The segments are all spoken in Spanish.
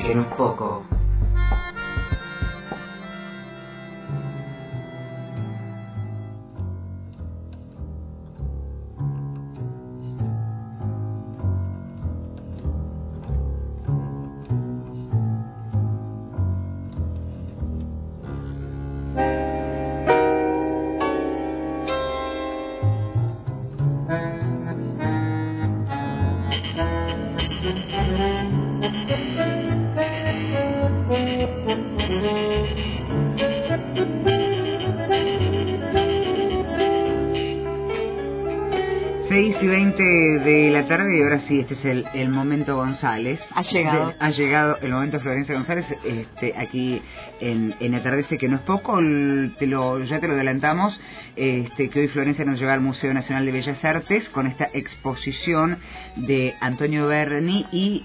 que no es poco. De la tarde y ahora sí, este es el momento González. Ha llegado el momento Florencia González, aquí en Atardece que no es poco. Ya te lo adelantamos, que hoy Florencia nos lleva al Museo Nacional de Bellas Artes con esta exposición de Antonio Berni y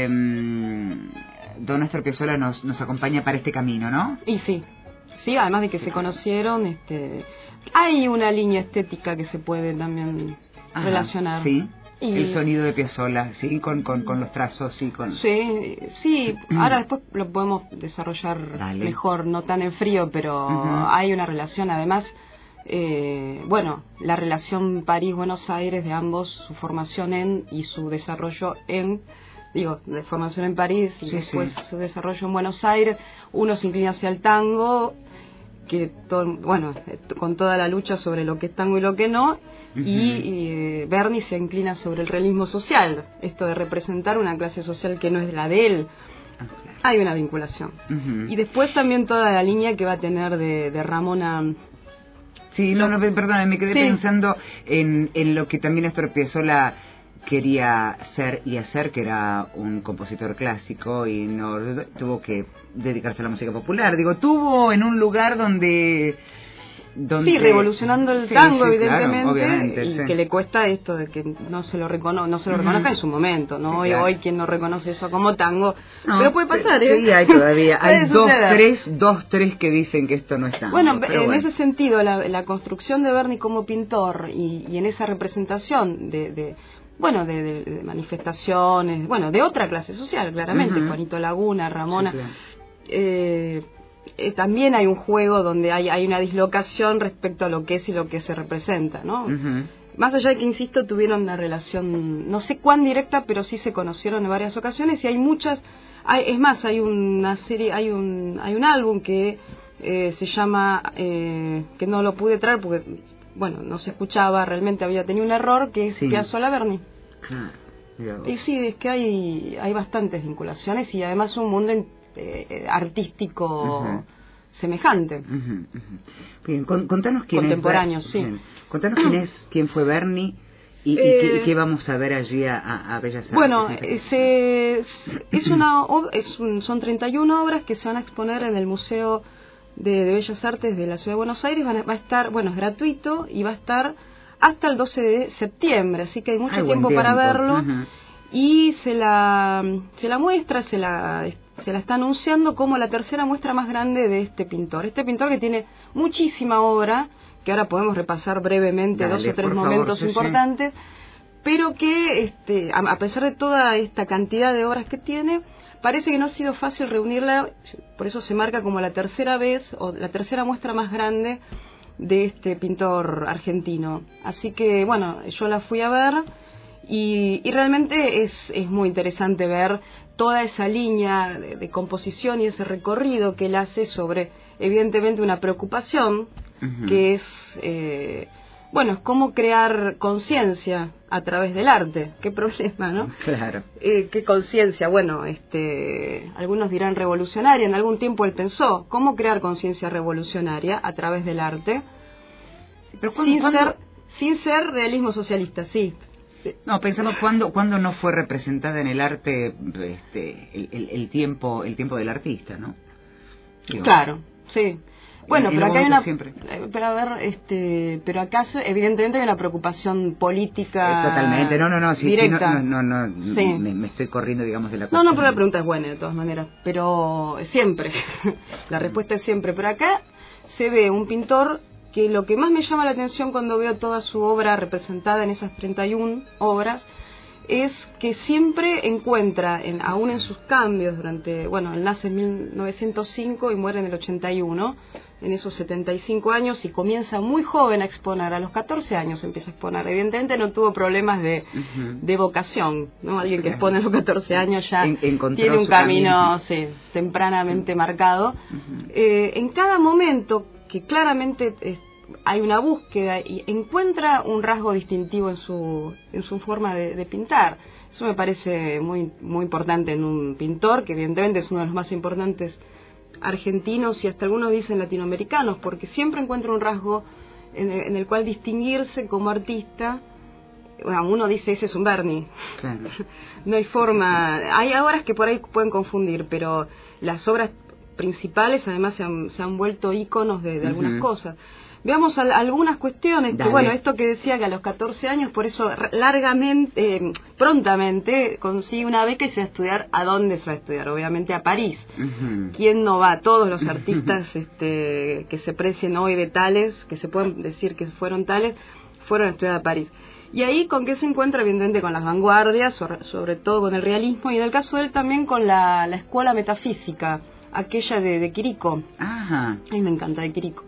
don Astor Piazzolla nos acompaña para este camino, ¿no? Y sí, además de que se conocieron, hay una línea estética que se puede también relacionar. Sí. Y el sonido de Piazzolla, sí, con los trazos, sí, con... Sí, ahora después lo podemos desarrollar mejor, no tan en frío, pero hay una relación, además, la relación París-Buenos Aires de ambos, su formación y su desarrollo de formación en París y después su desarrollo en Buenos Aires, uno se inclina hacia el tango, con toda la lucha sobre lo que es tango y lo que no, y Berni se inclina sobre el realismo social, esto de representar una clase social que no es la de él. Hay una vinculación. Y después también toda la línea que va a tener de Ramona. Sí, perdona, me quedé pensando en lo que también Astor Piazzolla quería ser y hacer, que era un compositor clásico y no tuvo que dedicarse a la música popular. Tuvo en un lugar donde revolucionando el tango, evidentemente, claro, y que le cuesta esto de que no se lo reconozca en su momento, ¿no? Sí, claro. Hoy quien no reconoce eso como tango, pero puede pasar, Sí, hay todavía, hay dos, tres que dicen que esto no es tango. Bueno, en ese sentido, la construcción de Berni como pintor y en esa representación de manifestaciones, de otra clase social, claramente, Juanito Laguna, Ramona, también hay un juego donde hay una dislocación respecto a lo que es y lo que se representa, ¿no? Más allá de que, insisto, tuvieron una relación, no sé cuán directa, pero sí se conocieron en varias ocasiones y hay muchas, hay una serie, hay un álbum que se llama, que no lo pude traer porque no se escuchaba, realmente había tenido un error, que es Piazzolla Berni. Y sí, es que hay bastantes vinculaciones y además un mundo artístico semejante. Bien, contanos quién contemporáneo, es. Contanos quién fue Berni y qué vamos a ver allí a Bellas Artes. Son 31 obras que se van a exponer en el Museo de Bellas Artes de la Ciudad de Buenos Aires. Va a estar, es gratuito y va a estar hasta el 12 de septiembre, así que hay mucho tiempo para verlo. Y se la muestra, se la está anunciando como la tercera muestra más grande de este pintor. Este pintor que tiene muchísima obra, que ahora podemos repasar brevemente dos o tres momentos importantes, pero que a pesar de toda esta cantidad de obras que tiene, parece que no ha sido fácil reunirla, por eso se marca como la tercera vez o la tercera muestra más grande de este pintor argentino. Así que yo la fui a ver y realmente es muy interesante ver toda esa línea de composición y ese recorrido que él hace sobre, evidentemente, una preocupación que es es cómo crear conciencia a través del arte. Qué problema, ¿no? Claro. Qué conciencia. Algunos dirán revolucionaria. En algún tiempo él pensó cómo crear conciencia revolucionaria a través del arte, pero sin ser realismo socialista, sí. No, pensamos cuándo no fue representada en el arte el tiempo del artista, ¿no? Claro, sí. Pero acá hay una siempre. pero acá evidentemente hay una preocupación política. Totalmente, directa. Me estoy corriendo, digamos, de la cuestión. No, pero la pregunta es buena de todas maneras, pero siempre, la respuesta es siempre. Pero acá se ve un pintor que lo que más me llama la atención cuando veo toda su obra representada en esas 31 obras es que siempre encuentra, aún en sus cambios durante, bueno, él nace en 1905 y muere en el 81, en esos 75 años, y comienza muy joven a exponer, a los 14 años empieza a exponer. Evidentemente no tuvo problemas de vocación, ¿no? Alguien que expone a los 14 años ya tiene un camino sí, tempranamente marcado. En cada momento, que claramente hay una búsqueda y encuentra un rasgo distintivo en su forma de pintar. Eso me parece muy, muy importante en un pintor, que evidentemente es uno de los más importantes argentinos y hasta algunos dicen latinoamericanos, porque siempre encuentra un rasgo en el cual distinguirse como artista. Bueno, uno dice, ese es un Berni. Claro. No hay forma. Hay obras que por ahí pueden confundir, pero las obras principales además se han vuelto íconos de algunas cosas. Veamos algunas cuestiones. Que, bueno, esto que decía que a los 14 años, por eso prontamente consigue una beca y se va a estudiar. ¿A dónde se va a estudiar? Obviamente a París. ¿Quién no va? Todos los artistas que se precien hoy de tales, que se pueden decir que fueron tales, fueron a estudiar a París. Y ahí, ¿con qué se encuentra? Evidentemente con las vanguardias, sobre todo con el realismo, y en el caso de él también con la escuela metafísica, aquella de Quirico. Ajá. A mí me encanta de Quirico.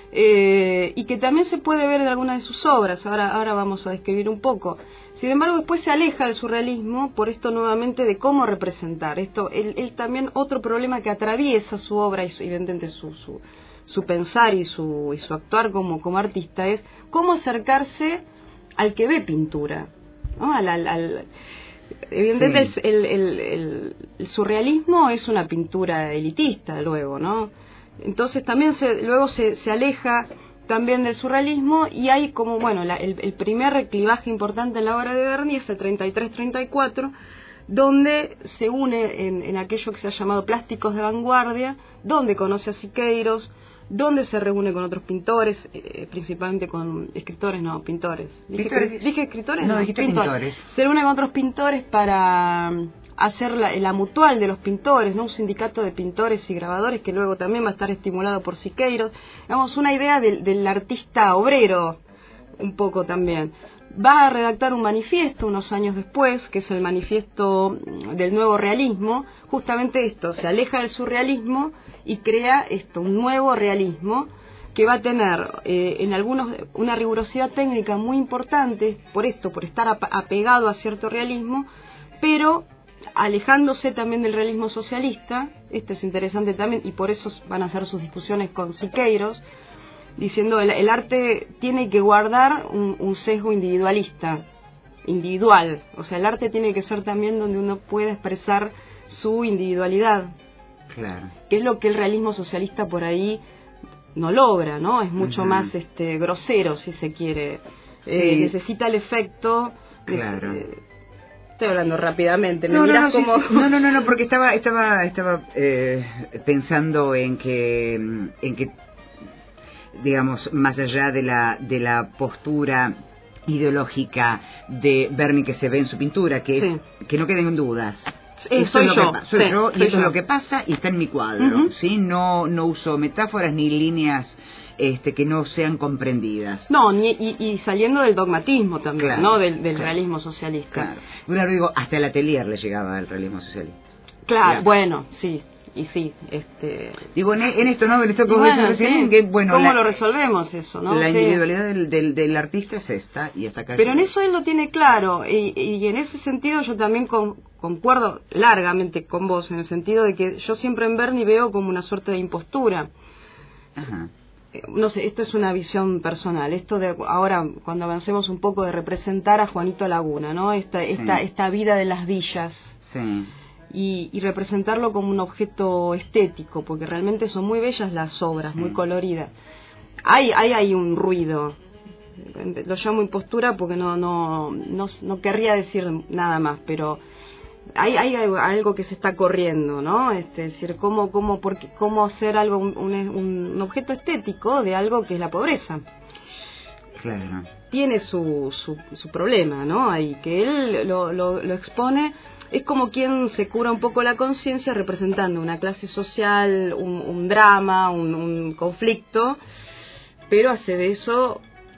Y que también se puede ver en algunas de sus obras. Ahora vamos a describir un poco. Sin embargo, después se aleja del surrealismo por esto nuevamente de cómo representar. Él también, otro problema que atraviesa su obra y evidentemente su pensar y su actuar como artista es cómo acercarse al que ve pintura, ¿no? Evidentemente sí. el surrealismo es una pintura elitista luego, ¿no? Entonces también luego se aleja también del surrealismo, y hay como, bueno, el primer clivaje importante en la obra de Berni es el 33-34, donde se une en aquello que se ha llamado plásticos de vanguardia, donde conoce a Siqueiros, donde se reúne con otros pintores, principalmente con escritores, no, pintores. ¿Dije escritores? No, dijiste pintores. Se reúne con otros pintores para hacer la mutual de los pintores, ¿no? Un sindicato de pintores y grabadores que luego también va a estar estimulado por Siqueiros. Digamos, una idea del artista obrero, un poco también. Va a redactar un manifiesto unos años después, que es el manifiesto del nuevo realismo. Justamente esto, se aleja del surrealismo y crea un nuevo realismo que va a tener en algunos una rigurosidad técnica muy importante, por estar apegado a cierto realismo, pero alejándose también del realismo socialista. Esto es interesante también, y por eso van a hacer sus discusiones con Siqueiros, diciendo el arte tiene que guardar un sesgo individual, o sea, el arte tiene que ser también donde uno pueda expresar su individualidad, claro, que es lo que el realismo socialista por ahí no logra, ¿no? Es mucho más grosero, si se quiere. Sí. Necesita el efecto. Claro. Estoy hablando rápidamente. ¿Me mirás como? Sí. No, porque estaba pensando en que digamos, más allá de la postura ideológica de Berni que se ve en su pintura, que es que no queden dudas. Soy yo, y eso es lo que pasa y está en mi cuadro, ¿sí? No uso metáforas ni líneas que no sean comprendidas. No, y saliendo del dogmatismo también, claro, ¿no? Del realismo socialista. Claro. Bueno, digo, hasta el Atelier le llegaba el realismo socialista. Claro, bueno, sí. Y sí, digo, en esto, ¿no? En esto que vos decís recién, que, bueno, ¿cómo lo resolvemos eso, no? La individualidad del artista es esta, y hasta acá. Pero en eso él lo tiene claro, y en ese sentido yo también concuerdo largamente con vos, en el sentido de que yo siempre en Berni veo como una suerte de impostura. Ajá. No sé, esto es una visión personal, esto de ahora, cuando avancemos un poco, de representar a Juanito Laguna, ¿no? Esta vida de las villas. Sí. Y representarlo como un objeto estético, porque realmente son muy bellas las obras, muy coloridas. Hay un ruido, lo llamo impostura porque no querría decir nada más, pero hay algo que se está corriendo, ¿no? Es decir, cómo hacer algo un objeto estético de algo que es la pobreza. Claro. Tiene su problema, ¿no? Ahí que él lo expone. Es como quien se cura un poco la conciencia representando una clase social, un drama, un conflicto, pero hace de eso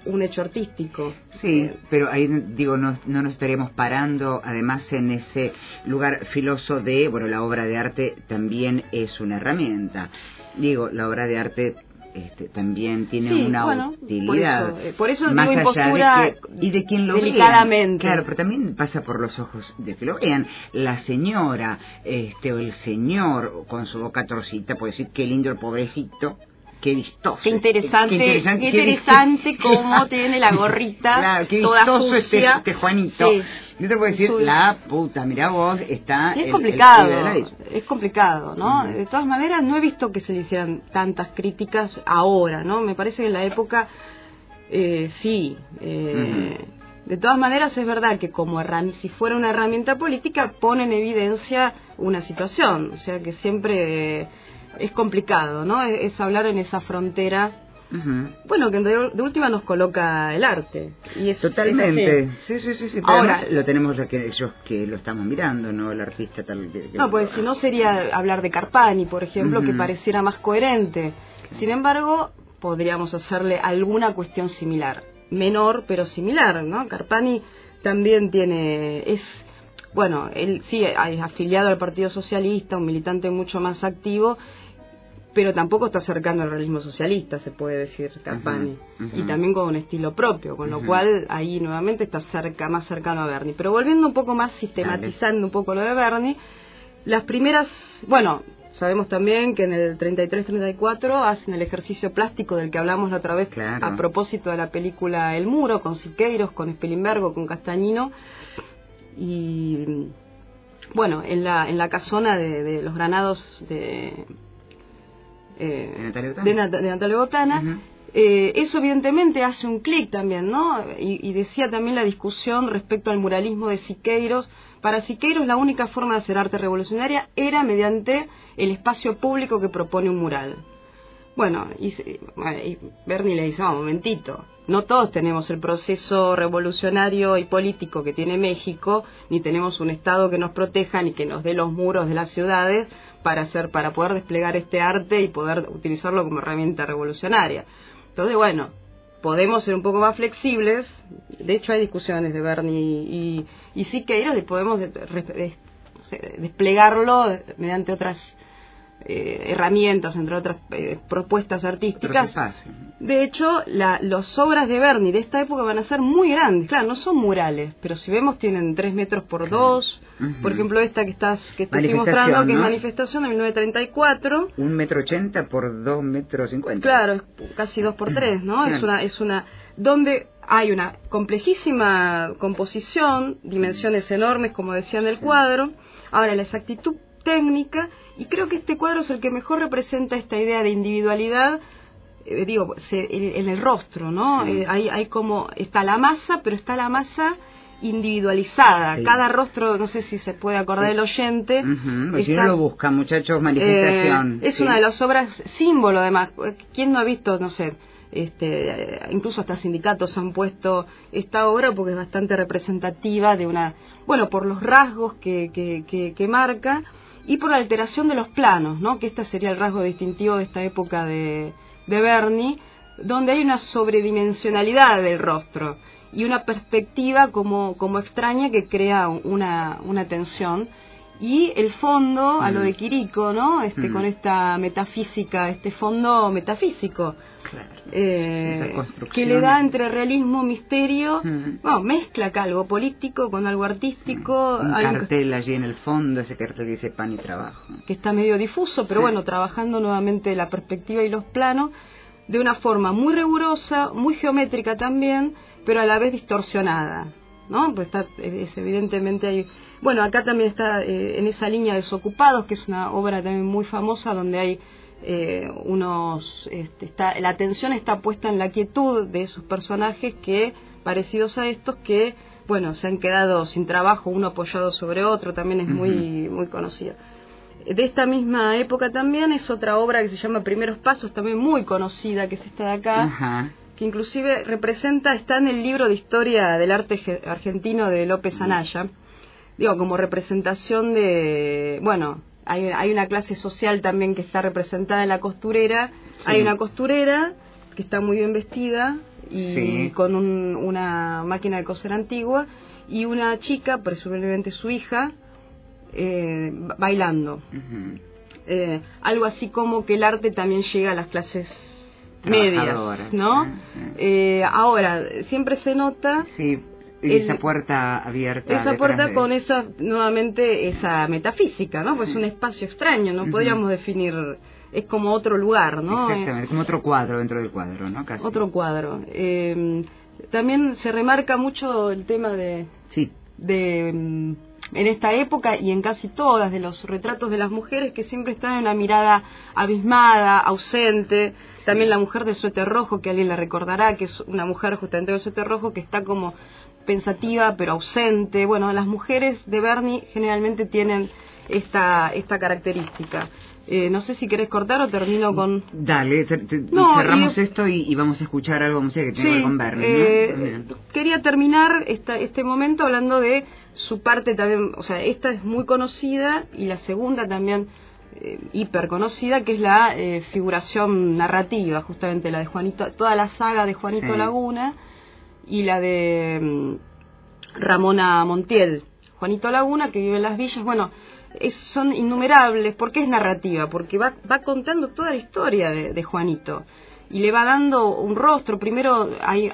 un hecho artístico. Sí, pero ahí digo, no nos estaríamos parando, además en ese lugar filoso de, bueno, la obra de arte también es una herramienta. Digo, la obra de arte también tiene una utilidad. Por eso más digo allá y de quien lo delicadamente. Claro, pero también pasa por los ojos de que lo vean. La señora o el señor con su boca torcita puede decir qué lindo el pobrecito. Qué vistoso. Qué interesante cómo tiene la gorrita, claro, qué toda vistoso sucia. Este Juanito. Sí. Yo te puedo decir, la puta, mirá vos, está... Es complicado, ¿no? De todas maneras, no he visto que se le hicieran tantas críticas ahora, ¿no? Me parece que en la época, sí. De todas maneras, es verdad que como si fuera una herramienta política, pone en evidencia una situación. O sea, que siempre... es complicado, ¿no? Es hablar en esa frontera, bueno, que de última nos coloca el arte. Y es, totalmente. Sí. Ahora lo tenemos aquellos que lo estamos mirando, ¿no? El artista tal. No, pues si no sería hablar de Carpani, por ejemplo, que pareciera más coherente. Sin embargo, podríamos hacerle alguna cuestión similar, menor pero similar, ¿no? Carpani también bueno, él sí es afiliado al Partido Socialista, un militante mucho más activo, pero tampoco está cercano al realismo socialista, se puede decir, Carpani, y también con un estilo propio, con lo cual ahí nuevamente está más cercano a Berni. Pero volviendo un poco más, sistematizando un poco lo de Berni, las primeras, bueno, sabemos también que en el 33-34 hacen el ejercicio plástico del que hablamos la otra vez, a propósito de la película El Muro, con Siqueiros, con Spelimbergo, con Castañino, y bueno, en la casona de los Granados de Natalia Botana. Eso evidentemente hace un clic también, ¿no? Y decía también la discusión respecto al muralismo de Siqueiros. Para Siqueiros la única forma de hacer arte revolucionaria era mediante el espacio público que propone un mural. Bueno, y Berni le dice, un momentito, no todos tenemos el proceso revolucionario y político que tiene México, ni tenemos un Estado que nos proteja, ni que nos dé los muros de las ciudades para poder desplegar este arte y poder utilizarlo como herramienta revolucionaria. Entonces, bueno, podemos ser un poco más flexibles. De hecho, hay discusiones de Berni y Siqueiros, y podemos desplegarlo mediante otras herramientas, entre otras propuestas artísticas. De hecho, las obras de Berni de esta época van a ser muy grandes. Claro, no son murales, pero si vemos tienen 3 metros por 2. Por ejemplo, esta que te estoy mostrando, que es Manifestación de 1934. 1,80 m por 2,50 m. Claro, casi 2 por 3, ¿no? Es una donde hay una complejísima composición, dimensiones enormes, como decía en el cuadro. Ahora, la exactitud técnica, y creo que este cuadro es el que mejor representa esta idea de individualidad, en el rostro, ¿no? Hay como, está la masa, pero está la masa individualizada. Cada rostro, no sé si se puede acordar el oyente. Si no lo busca, muchachos, Manifestación. Es una de las obras símbolo, además. ¿Quién no ha visto, no sé, incluso hasta sindicatos han puesto esta obra porque es bastante representativa de por los rasgos que marca, y por la alteración de los planos, ¿no? Que este sería el rasgo distintivo de esta época de Berni, donde hay una sobredimensionalidad del rostro y una perspectiva como extraña que crea una tensión. Y el fondo, a lo de Quirico, ¿no? Con esta metafísica, este fondo metafísico, que le da entre realismo, misterio, mezcla acá algo político con algo artístico. Un cartel allí en el fondo, ese cartel que dice Pan y Trabajo. Que está medio difuso, pero bueno, trabajando nuevamente la perspectiva y los planos, de una forma muy rigurosa, muy geométrica también, pero a la vez distorsionada, ¿no? Pues evidentemente hay... Bueno, acá también está en esa línea Desocupados, que es una obra también muy famosa, donde hay la atención está puesta en la quietud de esos personajes parecidos a estos, que, bueno, se han quedado sin trabajo, uno apoyado sobre otro, también es muy, muy conocida. De esta misma época también es otra obra que se llama Primeros Pasos, también muy conocida, que es esta de acá, que inclusive está en el libro de historia del arte argentino de López Anaya, como representación de, hay una clase social también que está representada en la costurera. Hay una costurera que está muy bien vestida y con una máquina de coser antigua, y una chica, presumiblemente su hija, bailando. Algo así como que el arte también llega a las clases medias, ¿no? Ahora, siempre se nota... esa puerta abierta. Esa puerta con esa, nuevamente, esa metafísica, ¿no? Pues es un espacio extraño, no podríamos definir... Es como otro lugar, ¿no? Exactamente, como otro cuadro dentro del cuadro, ¿no? Casi. Otro cuadro. También se remarca mucho el tema de en esta época y en casi todas de los retratos de las mujeres, que siempre están en una mirada abismada, ausente. También la mujer de suéter rojo, que alguien la recordará, que es una mujer justamente de suéter rojo que está como pensativa pero ausente. Bueno, las mujeres de Berni generalmente tienen esta característica. No sé si querés cortar o termino con... Dale, cerramos esto y vamos a escuchar algo de música que tiene que ver con Berni, ¿no? Quería terminar este momento hablando de su parte también, o sea, esta es muy conocida, y la segunda también hiper conocida, que es la figuración narrativa, justamente la de Juanito, toda la saga de Juanito Laguna y la de Ramona Montiel. Juanito Laguna, que vive en las villas, bueno... son innumerables, porque es narrativa, porque va contando toda la historia de Juanito y le va dando un rostro. Primero hay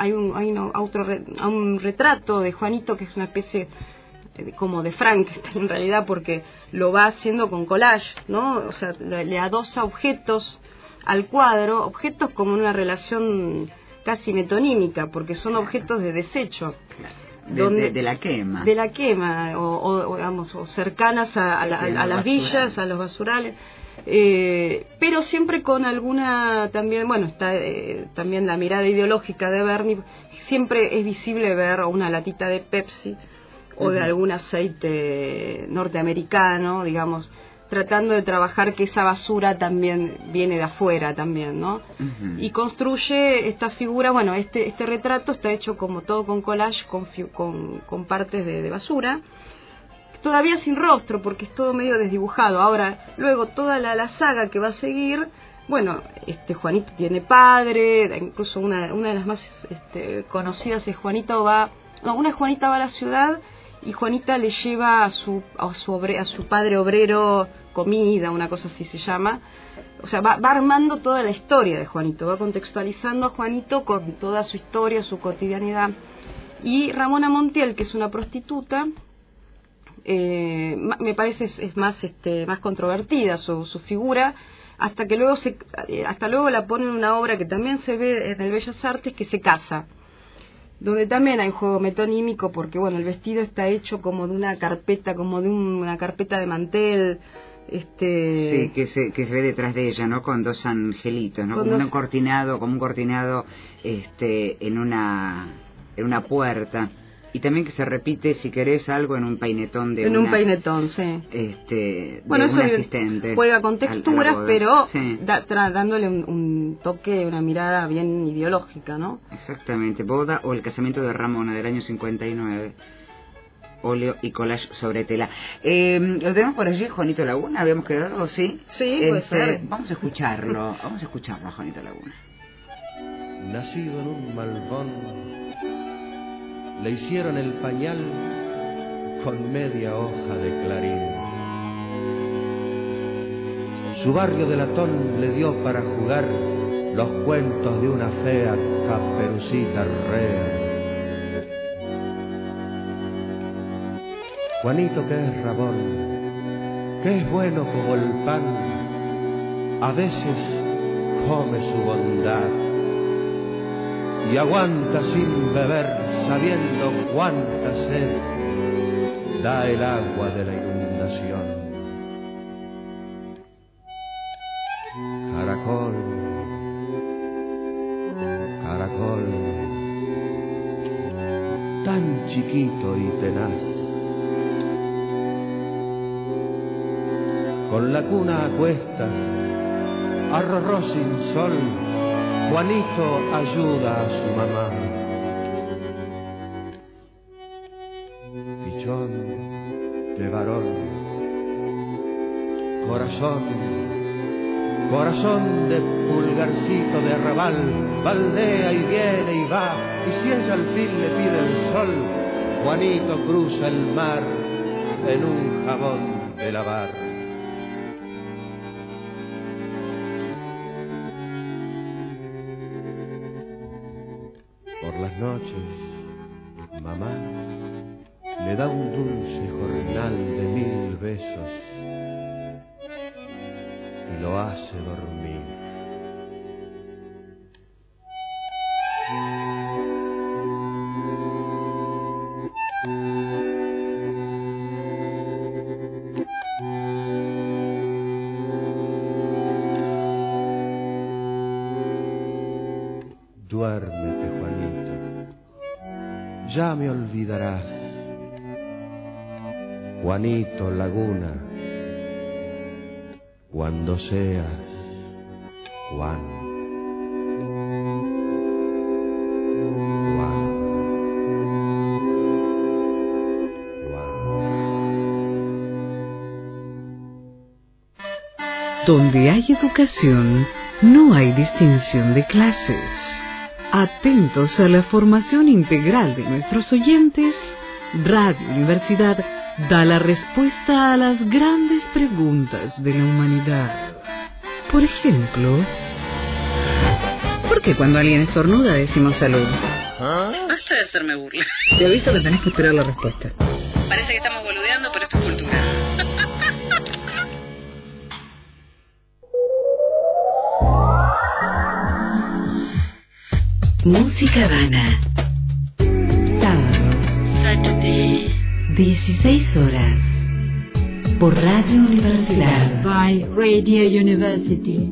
un retrato de Juanito que es una especie como de Frankenstein en realidad, porque lo va haciendo con collage, ¿no? O sea, le adosa objetos al cuadro, objetos como una relación casi metonímica, porque son objetos de desecho. De la quema. De la quema, digamos, o cercanas a las villas, a los basurales. Pero siempre con alguna, también, bueno, está también la mirada ideológica de Berni. Siempre es visible ver una latita de Pepsi o de algún aceite norteamericano, digamos, tratando de trabajar que esa basura también viene de afuera también, ¿no? Y construye esta figura, bueno, este retrato está hecho como todo con collage, con partes de basura, todavía sin rostro, porque es todo medio desdibujado. Ahora, luego toda la saga que va a seguir, bueno, Juanito tiene padre, incluso una de las más conocidas es Juanita va a la ciudad, y Juanita le lleva a su padre obrero comida, una cosa así se llama. O sea, va armando toda la historia de Juanito, va contextualizando a Juanito con toda su historia, su cotidianidad. Y Ramona Montiel, que es una prostituta, me parece es más controvertida su figura, hasta luego la pone en una obra que también se ve en el Bellas Artes, que se casa, donde también hay un juego metonímico, porque bueno, el vestido está hecho como de una carpeta, de mantel, sí, que se ve detrás de ella, ¿no? Con dos angelitos, ¿no? Como un cortinado en una puerta. Y también que se repite, si querés, algo en un peinetón un peinetón, sí. Bueno, eso asistente juega con texturas, pero dándole un toque, una mirada bien ideológica, ¿no? Exactamente. Boda o El casamiento de Ramona, del año 59. Óleo y collage sobre tela. ¿Lo tenemos por allí, Juanito Laguna? ¿Habíamos quedado? Sí. Sí, puede ser. Vamos a escucharlo, Juanito Laguna. Nacido en un malvón, le hicieron el pañal con media hoja de clarín. Su barrio de latón le dio para jugar los cuentos de una fea Caperucita rea. Juanito, que es rabón, que es bueno como el pan, a veces come su bondad y aguanta sin beber, sabiendo cuánta sed da el agua de la inundación. Caracol, caracol, tan chiquito y tenaz, con la cuna a cuestas, arrorró sin sol, Juanito ayuda a su mamá. Pichón de varón, corazón Corazón de pulgarcito de arrabal, baldea y viene y va, y si ella al fin le pide el sol, Juanito cruza el mar en un jabón de lavar. Por las noches, mamá le da un dulce jornal de 1000 besos y lo hace dormir. Duérmete, Juanito, ya me olvidarás. Juanito Laguna, cuando seas Juan. Donde hay educación, no hay distinción de clases. Atentos a la formación integral de nuestros oyentes, Radio Universidad da la respuesta a las grandes preguntas de la humanidad. Por ejemplo, ¿por qué cuando alguien estornuda decimos salud? Basta de hacerme burla. Te aviso que tenés que esperar la respuesta. Parece que estamos boludeando, pero esto es cultura. Música Habana. Sábados. Saturday. 16 horas. Por Radio Universidad. By Radio University.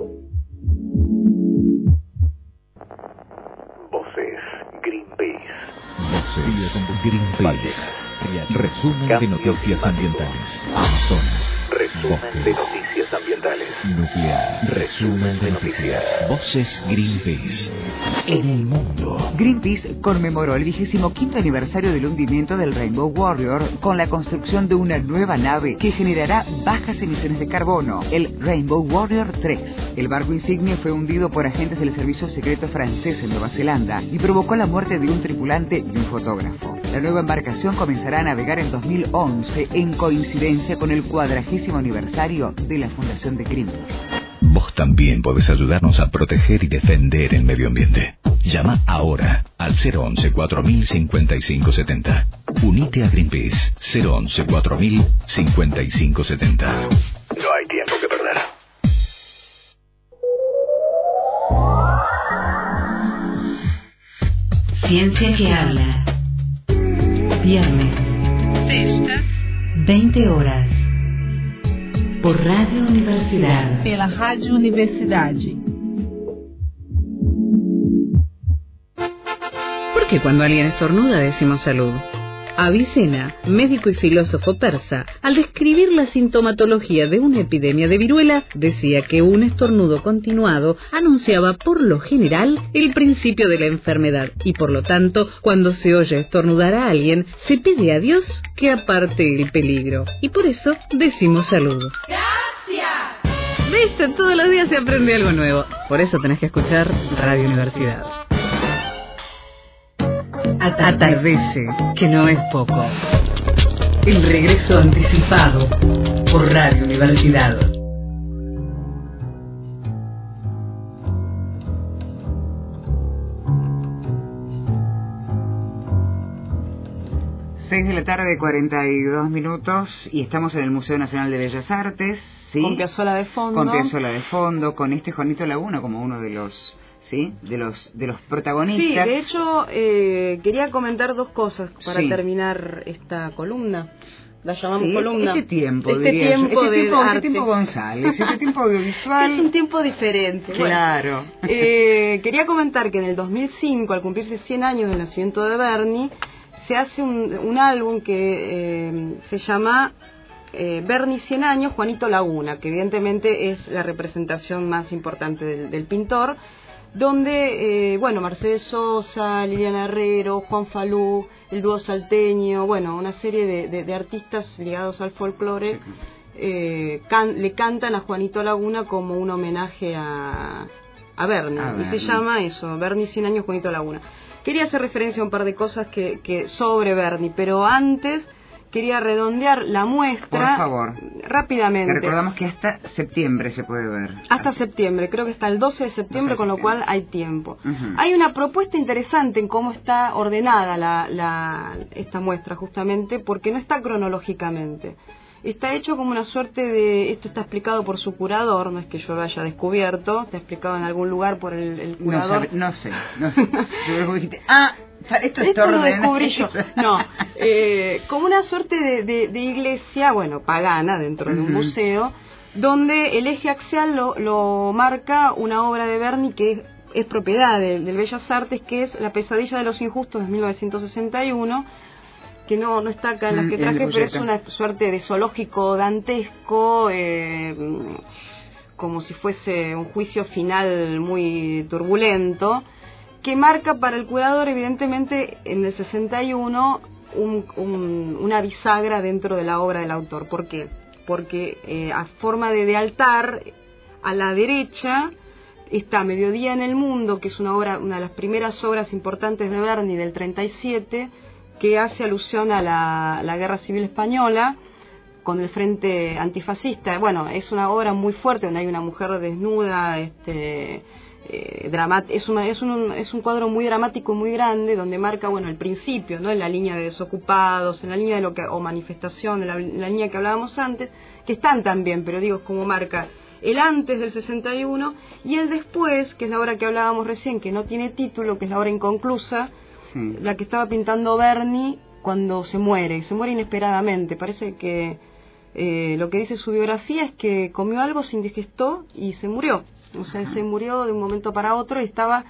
Voces Greenpeace. Voces Greenpeace. Resumen de noticias ambientales. Amazonas. Resumen de noticias ambientales. Nuclear. Resumen de noticias. Voces Greenpeace. En el mundo. Greenpeace conmemoró el 25º aniversario del hundimiento del Rainbow Warrior con la construcción de una nueva nave que generará bajas emisiones de carbono, el Rainbow Warrior 3. El barco insignia fue hundido por agentes del servicio secreto francés en Nueva Zelanda y provocó la muerte de un tripulante y un fotógrafo. La nueva embarcación comenzará a navegar en 2011 en coincidencia con el 40º aniversario de la fundación de Greenpeace. Vos también podés ayudarnos a proteger y defender el medio ambiente. Llama ahora al 011 4000 5570. Unite a Greenpeace 011 4000 5570. No hay tiempo que perder. Ciencia que habla. Viernes. Sexta. 20 horas. Por Radio Universidad. Pela Rádio Universidade. ¿Por qué cuando alguien estornuda decimos salud? Avicena, médico y filósofo persa, al describir la sintomatología de una epidemia de viruela, decía que un estornudo continuado anunciaba por lo general el principio de la enfermedad y por lo tanto, cuando se oye estornudar a alguien, se pide a Dios que aparte el peligro. Y por eso decimos salud. ¡Gracias! ¿Viste? Todos los días se aprende algo nuevo. Por eso tenés que escuchar Radio Universidad. Atardece, que no es poco. El regreso anticipado por Radio Universidad. Seis de la tarde, 42 minutos, y estamos en el Museo Nacional de Bellas Artes, ¿sí? Con Piazzolla de fondo. Con Piazzolla de fondo, con este Juanito Laguna como uno de los... ¿Sí? De los protagonistas. Sí, de hecho, quería comentar dos cosas para terminar esta columna. La llamamos columna. Este tiempo, este tiempo de arte. Este tiempo González, este tiempo audiovisual. Es un tiempo diferente. Claro. Bueno, quería comentar que en el 2005, al cumplirse 100 años del nacimiento de Bernie, se hace un álbum que se llama Bernie 100 años, Juanito Laguna, que evidentemente es la representación más importante del pintor, donde, Mercedes Sosa, Liliana Herrero, Juan Falú, el dúo salteño, una serie de artistas ligados al folclore le cantan a Juanito Laguna como un homenaje a Bernie, y se llama eso, Bernie 100 años Juanito Laguna. Quería hacer referencia a un par de cosas que sobre Bernie, pero antes quería redondear la muestra. Por favor. Rápidamente. Que recordamos que hasta septiembre se puede ver. Hasta septiembre, creo que está el 12 de septiembre, con lo cual hay tiempo. Uh-huh. Hay una propuesta interesante en cómo está ordenada esta muestra, justamente, porque no está cronológicamente. Está hecho como una suerte de... Esto está explicado por su curador, no es que yo lo haya descubierto, está explicado en algún lugar por el curador. No sé. Yo dijiste, esto lo descubrí yo. No, como una suerte de iglesia, bueno, pagana, dentro de un museo, donde el eje axial lo marca una obra de Bernie que es propiedad del Bellas Artes, que es La pesadilla de los injustos de 1961, que no está acá en las que traje, pero es una suerte de zoológico dantesco, como si fuese un juicio final muy turbulento, que marca para el curador, evidentemente, en el 61, una bisagra dentro de la obra del autor. ¿Por qué? Porque a forma de altar, a la derecha está Mediodía en el Mundo, que es una de las primeras obras importantes de Bernie del 37, que hace alusión a la Guerra Civil Española, con el Frente Antifascista. Bueno, es una obra muy fuerte, donde hay una mujer desnuda, es un cuadro muy dramático, muy grande, donde marca, bueno, el principio, ¿no? En la línea de desocupados, en la línea de o manifestación, en la línea que hablábamos antes, que están también, pero digo, es como marca el antes del 61 y el después, que es la obra que hablábamos recién, que no tiene título, que es la obra inconclusa, la que estaba pintando Bernie cuando se muere inesperadamente. Parece que lo que dice su biografía es que comió algo, se indigestó y se murió. O sea, se murió de un momento para otro y estaba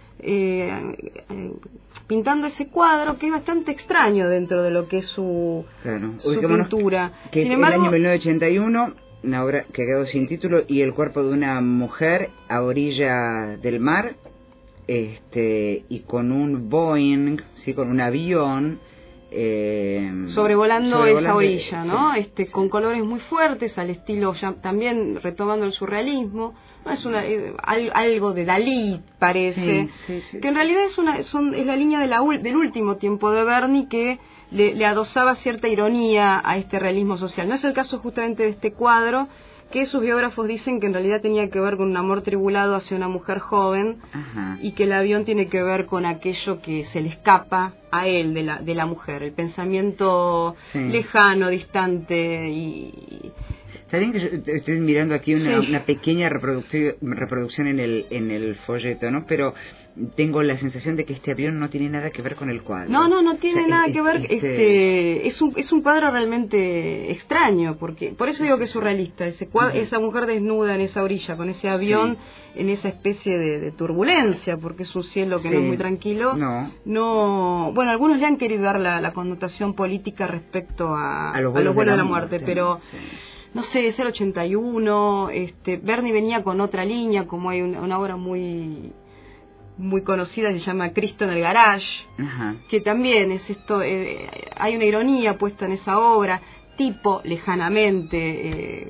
pintando ese cuadro, que es bastante extraño dentro de lo que es su pintura. Que Sin embargo, el año 1981, una obra que quedó sin título, y el cuerpo de una mujer a orilla del mar, y con un Boeing, sí, con un avión, sobrevolando esa orilla, ¿no? Con colores muy fuertes, al estilo, ya también retomando el surrealismo. No es algo de Dalí, parece, que en realidad es la línea del último tiempo de Bernie, que le adosaba cierta ironía a este realismo social. No es el caso justamente de este cuadro, que sus biógrafos dicen que en realidad tenía que ver con un amor tribulado hacia una mujer joven. Ajá. Y que el avión tiene que ver con aquello que se le escapa a él de la mujer, el pensamiento lejano, distante y... Está bien que yo estoy mirando aquí una pequeña reproducción en el folleto, ¿no? Pero tengo la sensación de que este avión no tiene nada que ver con el cuadro. No tiene nada que ver. Es un cuadro realmente extraño, porque por eso digo que es surrealista. Esa mujer desnuda en esa orilla, con ese avión en esa especie de turbulencia, porque es un cielo que no es muy tranquilo. No. Bueno, algunos le han querido dar la connotación política respecto a los vuelos de la muerte, pero... No sé, es el 81, Bernie venía con otra línea, como hay una obra muy conocida, se llama Cristo en el Garage, que también es esto, hay una ironía puesta en esa obra, tipo lejanamente,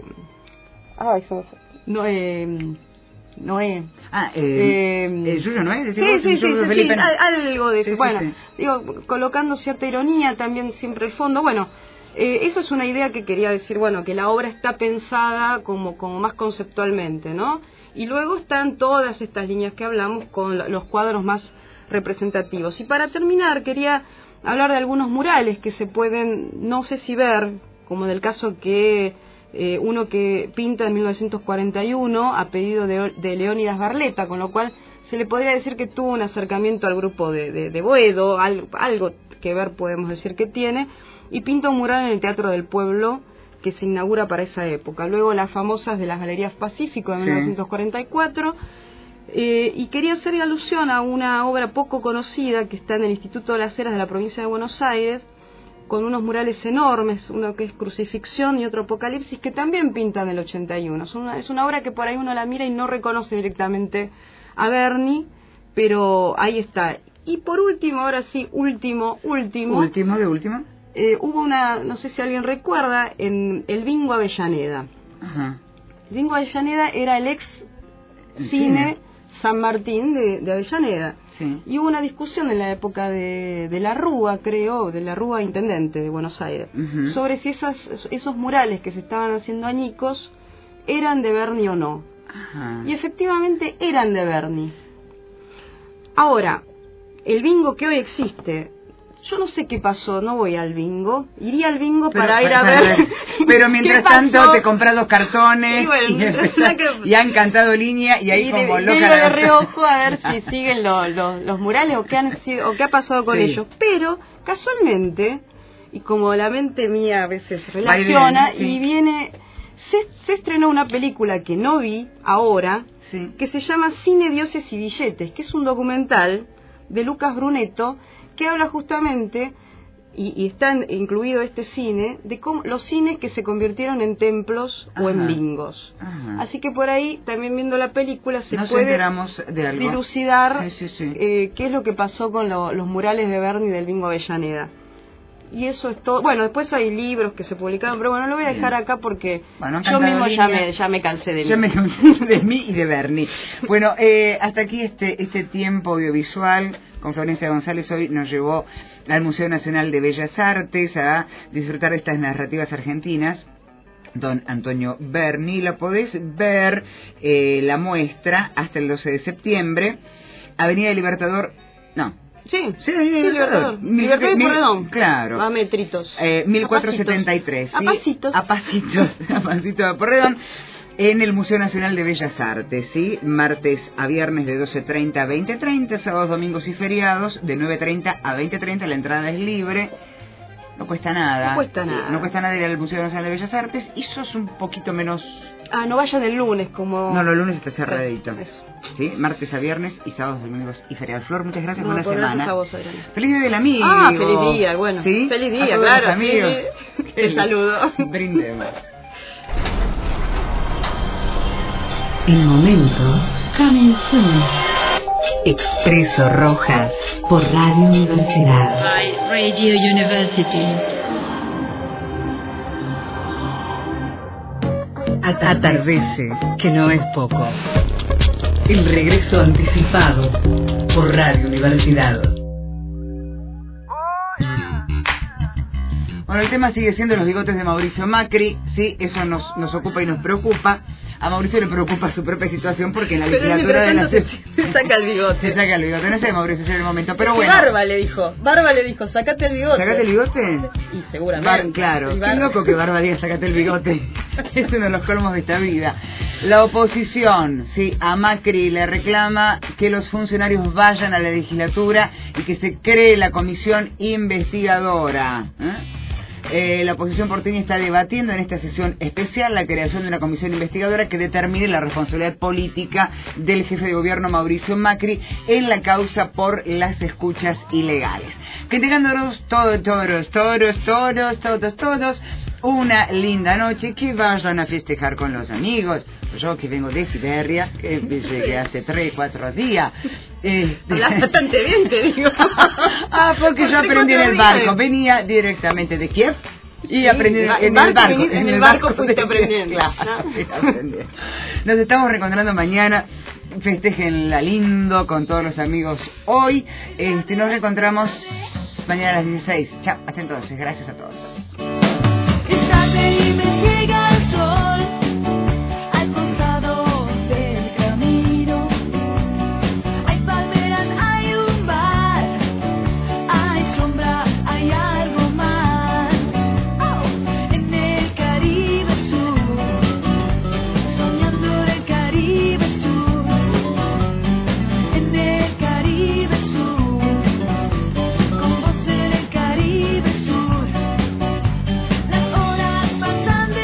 Noé. ¿Suyo Noé? Sí, algo de eso. Bueno, digo, colocando cierta ironía también siempre el fondo, bueno... eso es una idea que quería decir, bueno, que la obra está pensada como más conceptualmente, ¿no? Y luego están todas estas líneas que hablamos con los cuadros más representativos. Y para terminar, quería hablar de algunos murales que se pueden, no sé si ver, como en el caso que uno que pinta en 1941 a pedido de Leónidas Barletta, con lo cual se le podría decir que tuvo un acercamiento al grupo de Boedo, algo que ver podemos decir que tiene, y pinta un mural en el Teatro del Pueblo que se inaugura para esa época. Luego las famosas de las Galerías Pacífico de 1944, y quería hacer alusión a una obra poco conocida que está en el Instituto de las Heras de la provincia de Buenos Aires, con unos murales enormes, uno que es Crucifixión y otro Apocalipsis, que también pintan el 81. Es una obra que por ahí uno la mira y no reconoce directamente a Bernie, pero ahí está. Y por último, ahora sí, último. ¿Último de último? hubo no sé si alguien recuerda, en el Bingo Avellaneda. Ajá. El Bingo Avellaneda era el ex cine San Martín de Avellaneda. Sí. Y hubo una discusión en la época de la Rúa, creo, de la Rúa Intendente de Buenos Aires, sobre si esos murales que se estaban haciendo añicos eran de Berni o no. Ajá. Y efectivamente eran de Berni. Ahora, el bingo que hoy existe, yo no sé qué pasó, no voy al bingo, iría al bingo para ir a ver. Pero mientras tanto te compras 2 cartones y, bueno, y han cantado línea y ahí como loca de reojo a ver si siguen los murales o qué ha pasado con ellos. Pero casualmente, y como la mente mía a veces relaciona, y viene, se estrenó una película que no vi ahora, que se llama Cine, Dioses y Billetes, que es un documental de Lucas Brunetto, que habla justamente, y está incluido este cine, de cómo los cines que se convirtieron en templos o en bingos. Así que por ahí, también viendo la película, se puede dilucidar qué es lo que pasó con los murales de Berni del Bingo Avellaneda. Y eso es todo. Bueno, después hay libros que se publicaron, pero bueno, lo voy a dejar acá porque yo mismo ya me cansé de mí. Yo me cansé de mí y de Berni. Bueno, hasta aquí este tiempo audiovisual con Florencia González hoy nos llevó al Museo Nacional de Bellas Artes a disfrutar de estas narrativas argentinas. Don Antonio Berni, la podés ver, la muestra, hasta el 12 de septiembre, Avenida Libertador, Sí, Libertador. Libertador y Porredón. Claro. A metritos. 1473. A pasitos. A pasitos de Porredón. En el Museo Nacional de Bellas Artes, ¿sí? Martes a viernes de 12:30 a 20:30, sábados, domingos y feriados de 9:30 a 20:30, la entrada es libre. No cuesta nada. No cuesta nada. No cuesta nada ir al Museo Nacional de Bellas Artes y sos un poquito menos... no vayas del lunes como... No, los lunes está cerradito. Eso. ¿Sí? Martes a viernes y sábados, domingos y feriados. Flor, muchas gracias, buena gracias semana. a vos, Adriana. Feliz día del amigo. Feliz día, bueno. ¿Sí? Feliz día, a todos claro. Los amigos. Te saludo. Brindemos. En momentos, canciones. Expreso Rojas por Radio Universidad. By Radio University. Atardece, que no es poco. El regreso anticipado por Radio Universidad. Bueno, el tema sigue siendo los bigotes de Mauricio Macri, sí, eso nos ocupa y nos preocupa. A Mauricio le preocupa su propia situación porque en la legislatura de la se saca el bigote. Se saca el bigote, no sé, Mauricio, en el momento, pero bueno. Barba le dijo, sacate el bigote. ¿Sacate el bigote? Y seguramente. Claro, qué loco que Barba diga sacate el bigote. Es uno de los colmos de esta vida. La oposición, sí, a Macri le reclama que los funcionarios vayan a la legislatura y que se cree la comisión investigadora. La oposición porteña está debatiendo en esta sesión especial la creación de una comisión investigadora que determine la responsabilidad política del jefe de gobierno Mauricio Macri en la causa por las escuchas ilegales. Que tengan todos una linda noche, que vayan a festejar con los amigos. Yo que vengo de Siberia, que llegué hace 3-4 días. Hablas bastante bien, te digo. Porque yo aprendí en el barco. Venía directamente de Kiev y aprendí en el barco. En el barco fuiste aprendiendo. Claro, aprendiendo. Nos estamos reencontrando mañana. Festejenla lindo con todos los amigos hoy. Nos reencontramos mañana a las 16. Chao, hasta entonces. Gracias a todos. Y me llega el sol al costado del camino. Hay palmeras, hay un bar, hay sombra, hay algo más. En el Caribe Sur, soñando el Caribe Sur. En el Caribe Sur, con vos en el Caribe Sur. Las horas pasan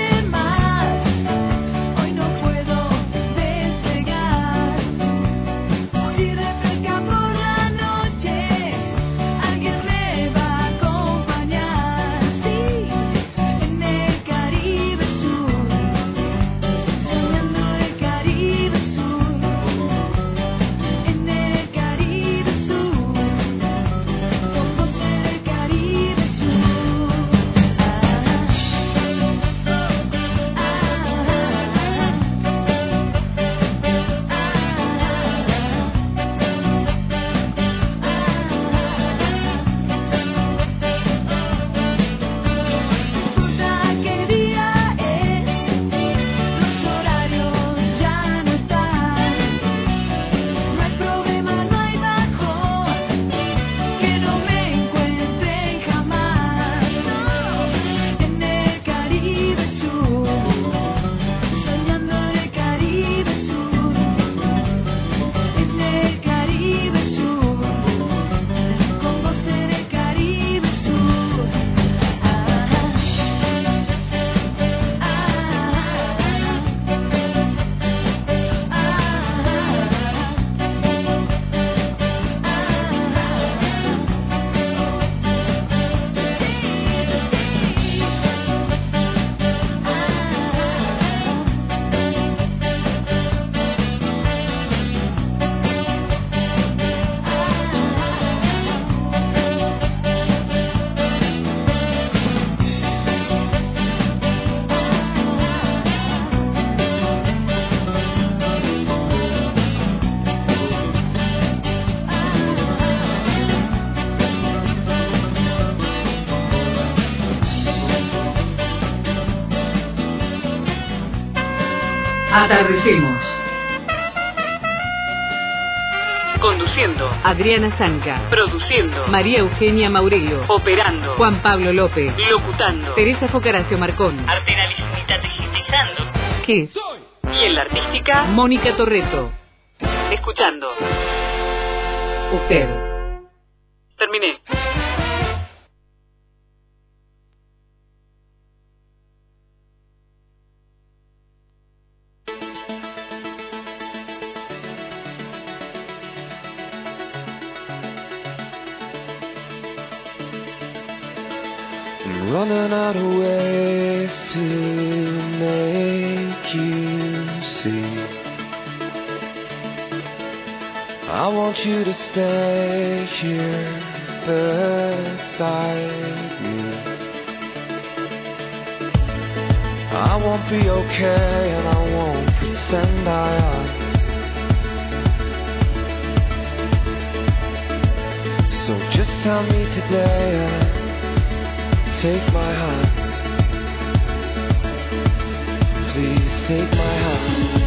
Atardecemos. Conduciendo, Adriana Zanca. produciendo, María Eugenia Maurello. operando, Juan Pablo López. locutando, Teresa Focaracio Marcón. artenalizitizando. ¿Qué? Y en la artística, Mónica Torreto. escuchando. Usted. Terminé. I'm running out of ways to make you see. I want you to stay here beside me. I won't be okay and I won't pretend I am. So just tell me today and take my hand. Please take my hand.